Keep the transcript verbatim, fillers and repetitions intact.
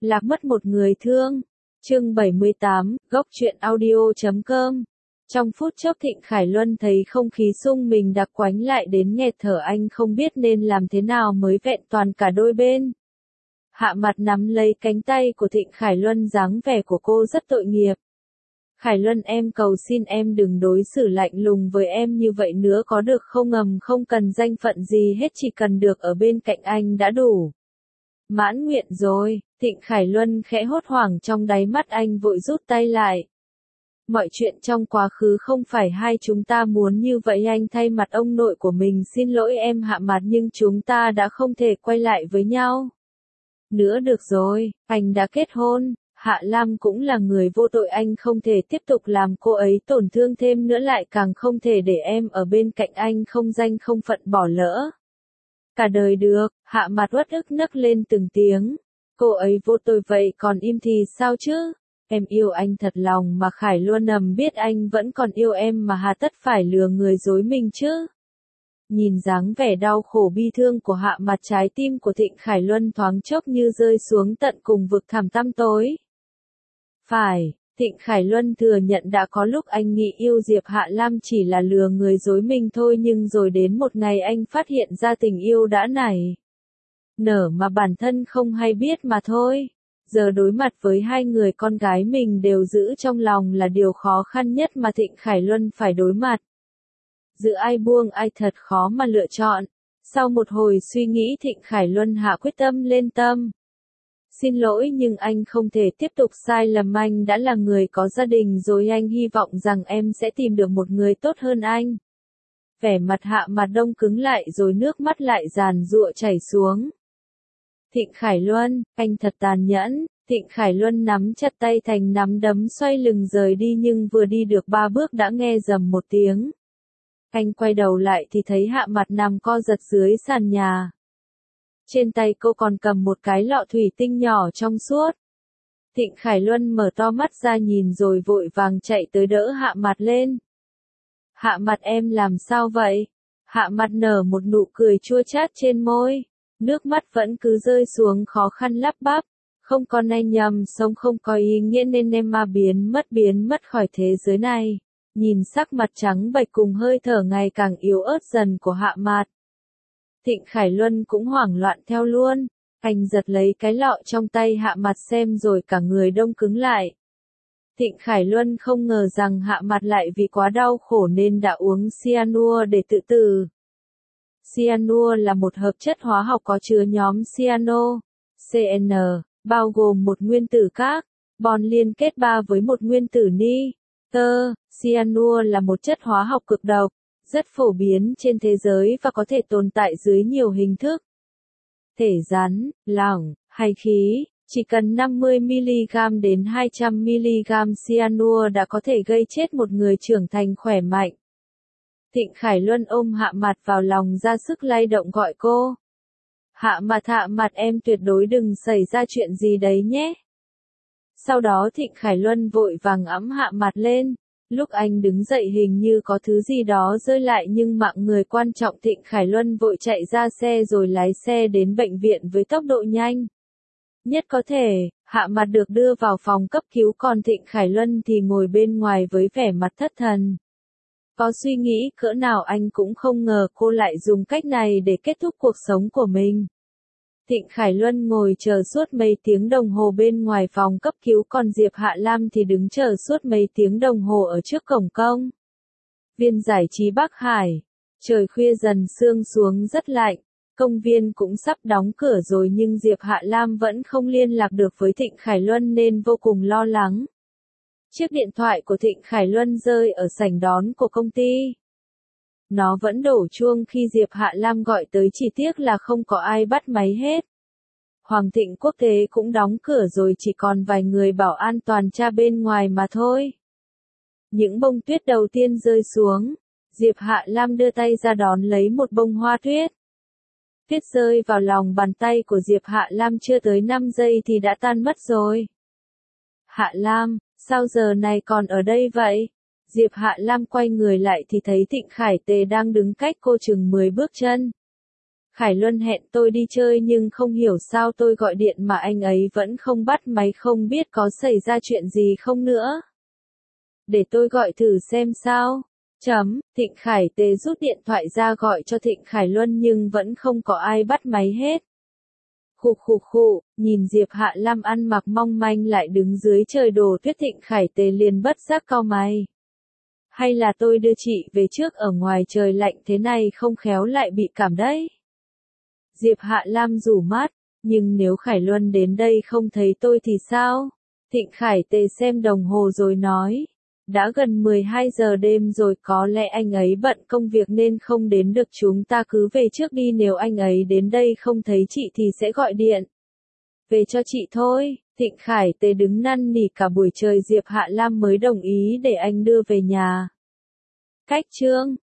Lạc mất một người thương. Chương bảy mươi tám, góc truyện audio chấm com. Trong phút chốc Thịnh Khải Luân thấy không khí xung mình đặc quánh lại đến nghẹt thở, anh không biết nên làm thế nào mới vẹn toàn cả đôi bên. Hạ Mặt nắm lấy cánh tay của Thịnh Khải Luân, dáng vẻ của cô rất tội nghiệp. Khải Luân, em cầu xin em đừng đối xử lạnh lùng với em như vậy nữa có được không? Ngầm không cần danh phận gì hết, chỉ cần được ở bên cạnh anh đã đủ. Mãn nguyện rồi. Thịnh Khải Luân khẽ hốt hoảng, trong đáy mắt anh vội rút tay lại. Mọi chuyện trong quá khứ không phải hai chúng ta muốn như vậy, anh thay mặt ông nội của mình xin lỗi em Hạ Mặt, nhưng chúng ta đã không thể quay lại với nhau nữa được rồi, anh đã kết hôn, Hạ Lam cũng là người vô tội, anh không thể tiếp tục làm cô ấy tổn thương thêm nữa, lại càng không thể để em ở bên cạnh anh không danh không phận bỏ lỡ cả đời được. Hạ Mặt uất ức nấc lên từng tiếng. Cô ấy vô tội vậy còn im thì sao chứ? Em yêu anh thật lòng mà Khải Luân ầm biết anh vẫn còn yêu em mà hà tất phải lừa người dối mình chứ? Nhìn dáng vẻ đau khổ bi thương của Hạ Mặt, trái tim của Thịnh Khải Luân thoáng chốc như rơi xuống tận cùng vực thẳm tăm tối. Phải, Thịnh Khải Luân thừa nhận đã có lúc anh nghĩ yêu Diệp Hạ Lam chỉ là lừa người dối mình thôi, nhưng rồi đến một ngày anh phát hiện ra tình yêu đã nảy nở mà bản thân không hay biết mà thôi. Giờ đối mặt với hai người con gái mình đều giữ trong lòng là điều khó khăn nhất mà Thịnh Khải Luân phải đối mặt. Giữa ai buông ai thật khó mà lựa chọn. Sau một hồi suy nghĩ, Thịnh Khải Luân hạ quyết tâm lên tâm. Xin lỗi nhưng anh không thể tiếp tục sai lầm, anh đã là người có gia đình rồi, anh hy vọng rằng em sẽ tìm được một người tốt hơn anh. Vẻ mặt Hạ Mặt đông cứng lại rồi nước mắt lại giàn giụa chảy xuống. Thịnh Khải Luân, anh thật tàn nhẫn. Thịnh Khải Luân nắm chặt tay thành nắm đấm xoay lưng rời đi, nhưng vừa đi được ba bước đã nghe rầm một tiếng. Anh quay đầu lại thì thấy Hạ Mặt nằm co giật dưới sàn nhà. Trên tay cô còn cầm một cái lọ thủy tinh nhỏ trong suốt. Thịnh Khải Luân mở to mắt ra nhìn rồi vội vàng chạy tới đỡ Hạ Mặt lên. Hạ Mặt, em làm sao vậy? Hạ Mặt nở một nụ cười chua chát trên môi. Nước mắt vẫn cứ rơi xuống, khó khăn lắp bắp. Không, con anh nhầm, sống không có ý nghĩa nên em ma biến mất biến mất khỏi thế giới này. Nhìn sắc mặt trắng bệch cùng hơi thở ngày càng yếu ớt dần của Hạ Mặt, Thịnh Khải Luân cũng hoảng loạn theo luôn. Anh giật lấy cái lọ trong tay Hạ Mặt xem rồi cả người đông cứng lại. Thịnh Khải Luân không ngờ rằng Hạ Mặt lại vì quá đau khổ nên đã uống cyanua để tự tử. Cyanua là một hợp chất hóa học có chứa nhóm cyano, xê en, bao gồm một nguyên tử carbon liên kết ba với một nguyên tử ni. Tơ, cyanua là một chất hóa học cực độc, rất phổ biến trên thế giới và có thể tồn tại dưới nhiều hình thức. Thể rắn, lỏng, hay khí, chỉ cần năm mươi mi-li-gam đến hai trăm mi-li-gam cyanua đã có thể gây chết một người trưởng thành khỏe mạnh. Thịnh Khải Luân ôm Hạ Mặt vào lòng ra sức lay động gọi cô. Hạ Mặt, Hạ Mặt, em tuyệt đối đừng xảy ra chuyện gì đấy nhé. Sau đó Thịnh Khải Luân vội vàng ẵm Hạ Mặt lên. Lúc anh đứng dậy hình như có thứ gì đó rơi lại nhưng mạng người quan trọng, Thịnh Khải Luân vội chạy ra xe rồi lái xe đến bệnh viện với tốc độ nhanh nhất có thể. Hạ Mặt được đưa vào phòng cấp cứu, còn Thịnh Khải Luân thì ngồi bên ngoài với vẻ mặt thất thần. Có suy nghĩ cỡ nào anh cũng không ngờ cô lại dùng cách này để kết thúc cuộc sống của mình. Thịnh Khải Luân ngồi chờ suốt mấy tiếng đồng hồ bên ngoài phòng cấp cứu, còn Diệp Hạ Lam thì đứng chờ suốt mấy tiếng đồng hồ ở trước cổng công viên giải trí Bắc Hải. Trời khuya dần sương xuống rất lạnh, công viên cũng sắp đóng cửa rồi nhưng Diệp Hạ Lam vẫn không liên lạc được với Thịnh Khải Luân nên vô cùng lo lắng. Chiếc điện thoại của Thịnh Khải Luân rơi ở sảnh đón của công ty. Nó vẫn đổ chuông khi Diệp Hạ Lam gọi tới, chỉ tiếc là không có ai bắt máy hết. Hoàng Thịnh Quốc tế cũng đóng cửa rồi, chỉ còn vài người bảo an toàn tra bên ngoài mà thôi. Những bông tuyết đầu tiên rơi xuống, Diệp Hạ Lam đưa tay ra đón lấy một bông hoa tuyết. Tuyết rơi vào lòng bàn tay của Diệp Hạ Lam chưa tới năm giây thì đã tan mất rồi. Hạ Lam, sao giờ này còn ở đây vậy? Diệp Hạ Lam quay người lại thì thấy Thịnh Khải Tề đang đứng cách cô chừng mười bước chân. Khải Luân hẹn tôi đi chơi nhưng không hiểu sao tôi gọi điện mà anh ấy vẫn không bắt máy, không biết có xảy ra chuyện gì không nữa. Để tôi gọi thử xem sao. Chấm, Thịnh Khải Tề rút điện thoại ra gọi cho Thịnh Khải Luân nhưng vẫn không có ai bắt máy hết. Khục khục khụ, nhìn Diệp Hạ Lam ăn mặc mong manh lại đứng dưới trời đổ tuyết, Thịnh Khải Tề liền bất giác cau mày. Hay là tôi đưa chị về trước, ở ngoài trời lạnh thế này không khéo lại bị cảm đấy. Diệp Hạ Lam rủ mắt, nhưng nếu Khải Luân đến đây không thấy tôi thì sao? Thịnh Khải Tề xem đồng hồ rồi nói. Đã gần mười hai giờ đêm rồi, có lẽ anh ấy bận công việc nên không đến được, chúng ta cứ về trước đi, nếu anh ấy đến đây không thấy chị thì sẽ gọi điện về cho chị thôi. Thịnh Khải Tề đứng năn nỉ cả buổi trời Diệp Hạ Lam mới đồng ý để anh đưa về nhà. Cách chương